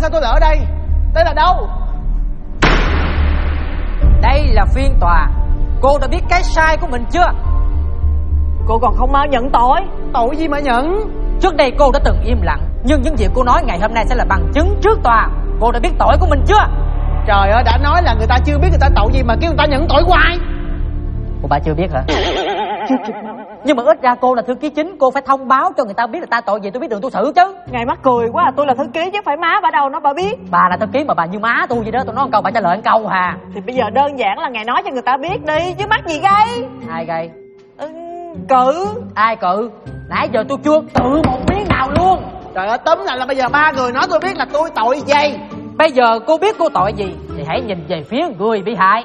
sao tôi lại ở đây? Đây là đâu? Đây là phiên tòa. Cô đã biết cái sai của mình chưa? Cô còn không mau nhận tội. Tội gì mà nhận? Trước đây cô đã từng im lặng, nhưng những gì cô nói ngày hôm nay sẽ là bằng chứng trước tòa. Cô đã biết tội của mình chưa? Trời ơi, đã nói là người ta chưa biết người ta tội gì mà kêu người ta nhận tội hoài. Cô bà chưa biết hả? Nhưng mà ít ra cô là thư ký chính, cô phải thông báo cho người ta biết là ta tội gì, tôi biết đường tôi xử chứ. Ngài mắc cười quá à, tôi là thư ký chứ phải má bà đâu nó bà biết. Bà là thư ký mà bà như má tôi vậy đó, tôi nói một câu bà trả lời một câu hà. Thì bây giờ đơn giản là ngài nói cho người ta biết đi, chứ mắc gì gây. Ai gây? Cự. Ai cự? Nãy giờ tôi chưa tự một miếng nào luôn. Trời ơi, tóm lại là bây giờ ba người nói tôi biết là tôi tội gì. Bây giờ cô biết cô tội gì thì hãy nhìn về phía người bị hại.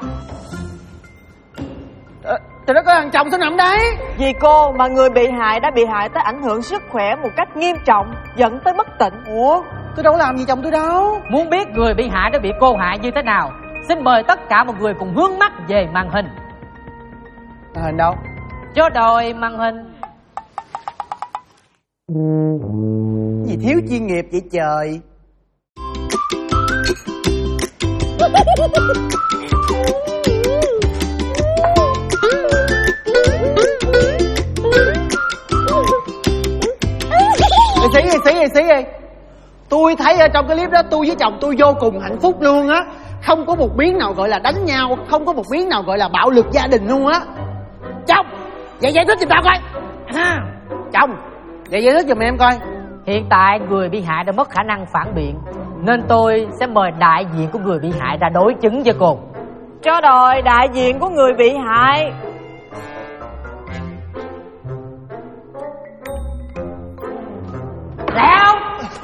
Trời đất ơi, thằng chồng sao nằm đấy? Vì cô mà người bị hại đã bị hại tới ảnh hưởng sức khỏe một cách nghiêm trọng, dẫn tới bất tỉnh. Ủa, tôi đâu có làm gì chồng tôi đâu. Muốn biết người bị hại đã bị cô hại như thế nào, xin mời tất cả mọi người cùng hướng mắt về màn hình. Màn hình đâu? Cho đòi màn hình. Gì thiếu chuyên nghiệp vậy trời. Nghệ sĩ ơi, tôi thấy ở trong cái clip đó tôi với chồng tôi vô cùng hạnh phúc luôn á. Không có một miếng nào gọi là đánh nhau, không có một miếng nào gọi là bạo lực gia đình luôn á. Chồng, vậy giải thích giùm tao coi. Chồng, vậy giải thích giùm em coi. Hiện tại người bị hại đã mất khả năng phản biện, nên tôi sẽ mời đại diện của người bị hại ra đối chứng với cô. Cho đòi đại diện của người bị hại. Leo.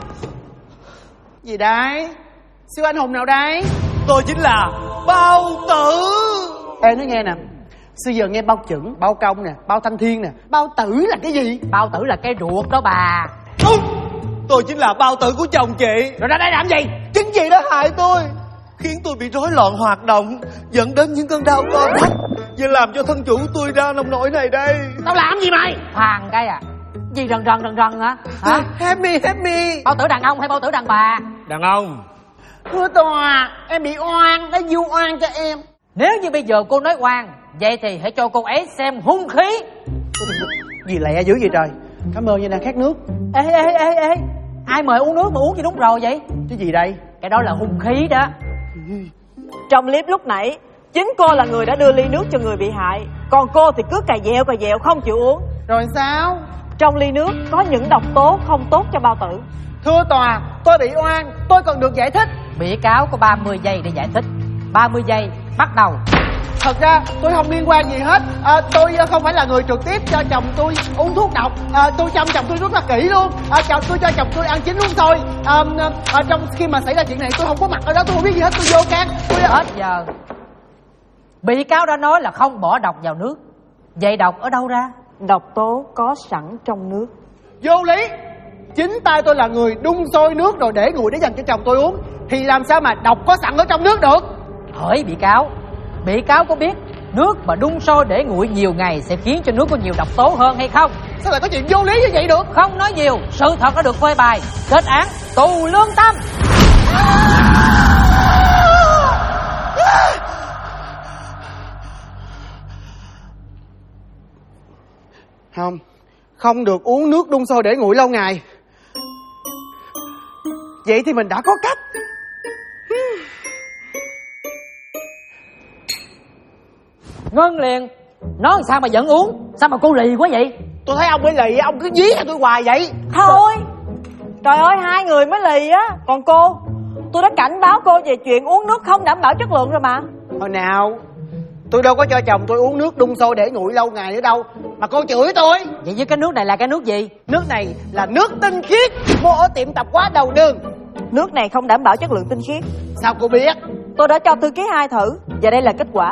Gì đấy? Siêu anh hùng nào đây? Tôi chính là Bao Tử. Ê, nói nghe nè, xưa giờ nghe Bao Chững, Bao Công nè, Bao Thanh Thiên nè, Bao Tử là cái gì? Bao Tử là cái ruột đó bà. Đúng, tôi chính là Bao Tử của chồng chị. Rồi ra đây làm gì? Chính chị đã hại tôi, khiến tôi bị rối loạn hoạt động, dẫn đến những cơn đau co thắt, và làm cho thân chủ tôi ra nông nỗi này đây. Tao làm gì mày? Hoàng cái à? Gì rần hả? Hả? Help me. Bao tử đàn ông hay bao tử đàn bà? Đàn ông. Thưa tòa, em bị oan, đã vu oan cho em. Nếu như bây giờ cô nói oan, vậy thì hãy cho cô ấy xem hung khí. Gì lẹ dữ vậy trời. Cảm ơn nha, đang khát nước. Ê, ai mời uống nước mà uống gì đúng rồi vậy? Cái gì đây? Cái đó là hung khí đó. Trong clip lúc nãy, chính cô là người đã đưa ly nước cho người bị hại, còn cô thì cứ cà dẹo không chịu uống. Rồi sao? Trong ly nước có những độc tố không tốt cho bao tử. Thưa tòa, tôi bị oan, tôi cần được giải thích. Bị cáo có 30 giây để giải thích. 30 giây, bắt đầu. Thật ra tôi không liên quan gì hết. Tôi không phải là người trực tiếp cho chồng tôi uống thuốc độc. Tôi chăm chồng tôi rất là kỹ luôn. Tôi cho chồng tôi ăn chín luôn thôi. Trong khi mà xảy ra chuyện này tôi không có mặt ở đó, tôi không biết gì hết, tôi vô can. Hết giờ. Bị cáo đã nói là không bỏ độc vào nước. Vậy độc ở đâu ra? Độc tố có sẵn trong nước. Vô lý. Chính tay tôi là người đun sôi nước rồi để nguội để dành cho chồng tôi uống, thì làm sao mà độc có sẵn ở trong nước được? Hỏi bị cáo có biết nước mà đun sôi để nguội nhiều ngày sẽ khiến cho nước có nhiều độc tố hơn hay không? Sao lại có chuyện vô lý như vậy được? Không nói nhiều, sự thật đã được phơi bày. Kết án tù lương tâm. Không được uống nước đun sôi để nguội lâu ngày. Vậy thì mình đã có cách. Ngân liền. Nói sao mà vẫn uống? Sao mà cô lì quá vậy? Tôi thấy ông mới lì, ông cứ dí theo tôi hoài vậy. Thôi, trời ơi, hai người mới lì á. Còn cô, tôi đã cảnh báo cô về chuyện uống nước không đảm bảo chất lượng rồi mà. Hồi nào tôi đâu có cho chồng tôi uống nước đun sôi để nguội lâu ngày nữa đâu mà cô chửi tôi. Vậy với cái nước này là cái nước gì? Nước này là nước tinh khiết, mua ở tiệm tạp hóa đầu đường. Nước này không đảm bảo chất lượng tinh khiết. Sao cô biết? Tôi đã cho thư ký 2 thử, và đây là kết quả.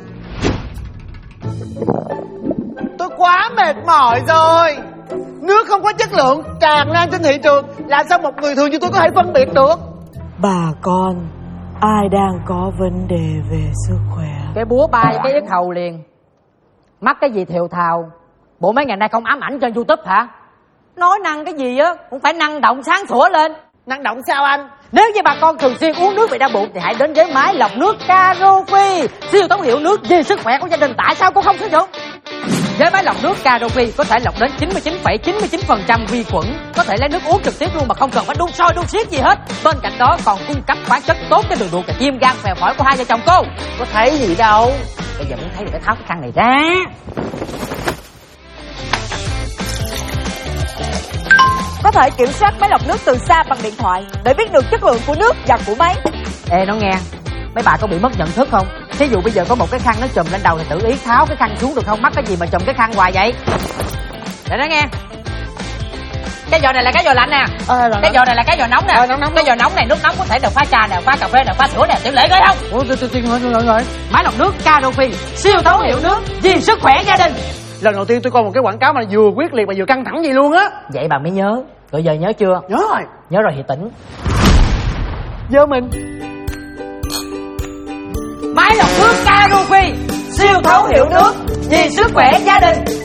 Tôi quá mệt mỏi rồi. Nước không có chất lượng tràn lan trên thị trường, làm sao một người thường như tôi có thể phân biệt được? Bà con, ai đang có vấn đề về sức khỏe? Cái búa bay cái yết hầu liền. Mắc cái gì thều thào? Bộ mấy ngày nay không ám ảnh trên YouTube hả? Nói năng cái gì á cũng phải năng động sáng sủa lên. Năng động sao anh? Nếu như bà con thường xuyên uống nước bị đau bụng thì hãy đến với máy lọc nước Carofi, siêu thấu hiệu nước vì sức khỏe của gia đình. Tại sao cô không sử dụng? Với máy lọc nước Carofi có thể lọc đến 99,99% vi khuẩn, có thể lấy nước uống trực tiếp luôn mà không cần phải đun sôi đun xiết gì hết. Bên cạnh đó còn cung cấp khoáng chất tốt cho đường ruột và tim gan phèo phổi của hai vợ chồng cô. Có thấy gì đâu. Bây giờ muốn thấy thì phải tháo cái khăn này ra. Có thể kiểm soát máy lọc nước từ xa bằng điện thoại để biết được chất lượng của nước và của máy. Ê nó nghe, mấy bà có bị mất nhận thức không? Thí dụ bây giờ có một cái khăn nó chùm lên đầu thì tự ý tháo cái khăn xuống được không? Mắc cái gì mà chùm cái khăn hoài vậy? Để nó nghe. Cái giò này là cái giò lạnh nè. Cái giò này là cái giò nóng nè. Cái giò nóng này nước nóng có thể được pha trà nè, pha cà phê nè, pha sữa nè, tiểu lệ coi không? Ủa rồi. Máy lọc nước Carofi, siêu thấu hiệu nước vì sức khỏe gia đình. Lần đầu tiên tôi coi một cái quảng cáo mà vừa quyết liệt mà vừa căng thẳng gì luôn á. Vậy bà mới nhớ. Rồi giờ nhớ chưa? Nhớ rồi. Nhớ rồi thì tỉnh. Giờ mình Máy lọc nước Carofi, siêu thấu hiệu nước vì sức khỏe gia đình.